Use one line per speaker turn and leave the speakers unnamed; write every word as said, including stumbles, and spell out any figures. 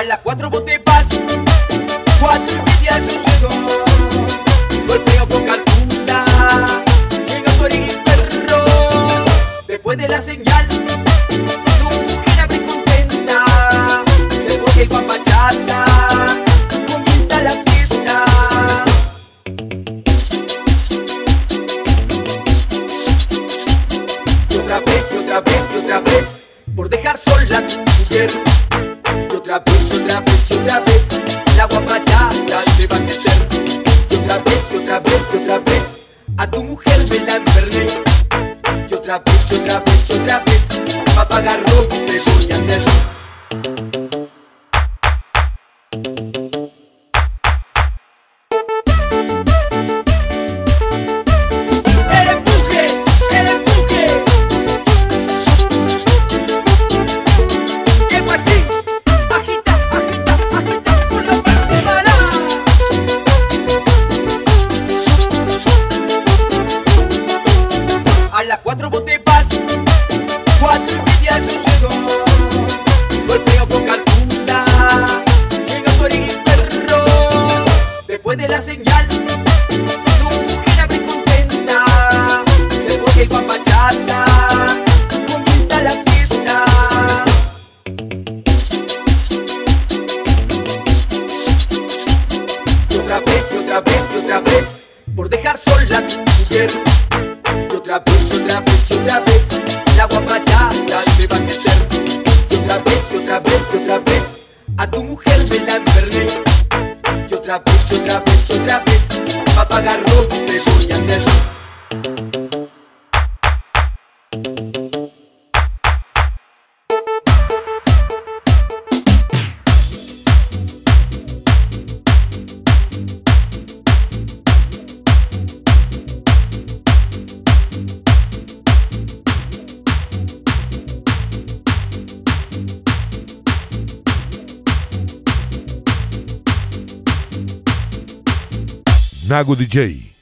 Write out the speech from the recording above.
las cuatro vos te vas, cuatro y media yo llego. Golpeo con cartuza, llega por el perro. Después de la señal, tu mujer abre contenta. Se pone el guapachata, comienza la fiesta. Y otra vez, y otra vez, y otra vez, por dejar sola a tu mujer. Y otra vez, y otra vez, y otra vez, la guapachata te va a crecer. Y otra vez, y otra vez, y otra vez, a tu mujer me la enfermé. Y otra vez, y otra vez, y otra vez, pa' pagar robo te voy a hacer. El empuje, el empuje. Que guachín, agita, agita, agita con la pansemana. A las cuatro vos te vas, cuatro y media yo llego. Golpeo con cartuza, llega por el perro. Después de la señal, tu mujer abre contenta. Se pone el guapachata, comienza la fiesta. Y otra vez, y otra vez, y otra vez, por dejar sola a tu mujer. Y otra vez, y otra vez, y otra vez, la guapachata te va a crecer. Y otra vez, y otra vez, y otra vez, a tu mujer me la enfermé. Y otra vez, y otra vez, y otra vez, pa' pagar robo te voy a hacer.
Nago D J.